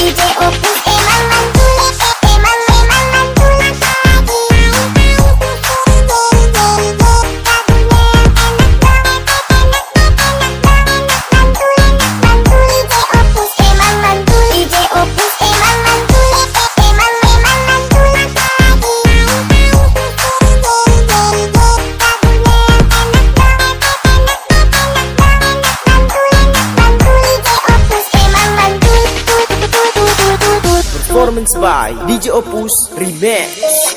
DJ Opus emang mantul, emang mantul lagi. DJ Opus emang mantul, emang mantul lagi. Performance by DJ Opus Remix.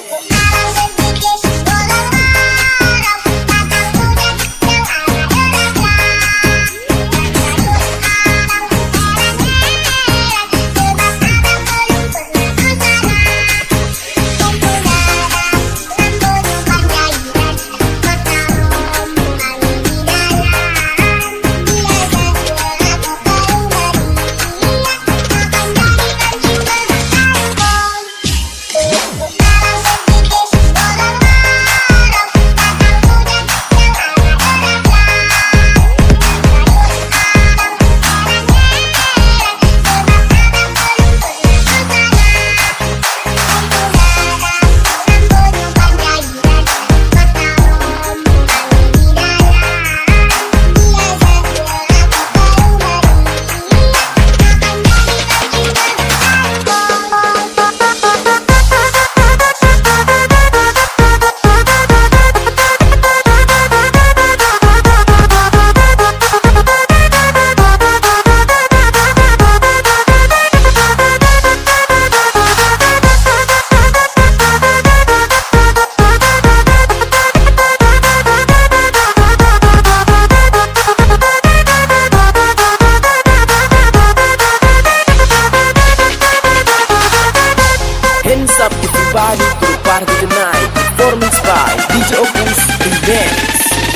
Hands up everybody to party tonight. Performance by DJ Opus Remix.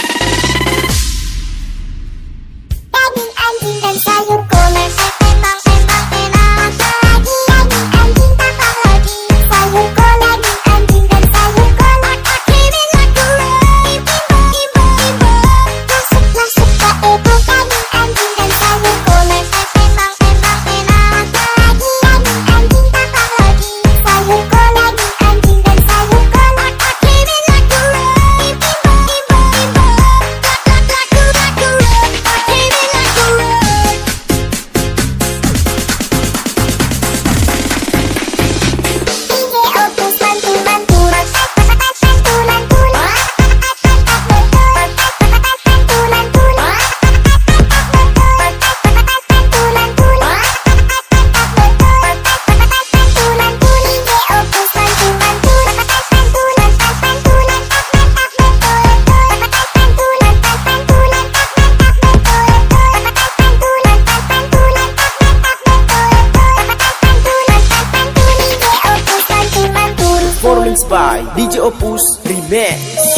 Daging anjing dan sayur koles emang enak lagi. Daging anjing tambah lagi. Sayur kol, daging anjing dan sayur kol. Give me like a rave, bimbo. Suka itu daging anjing dan sayur koles emang enak lagi. Daging anjing tambah lagi. Sayur kol, daging anjing dan sayur kol. Give me like a rave, bimbo. Performance by DJ Opus Remix.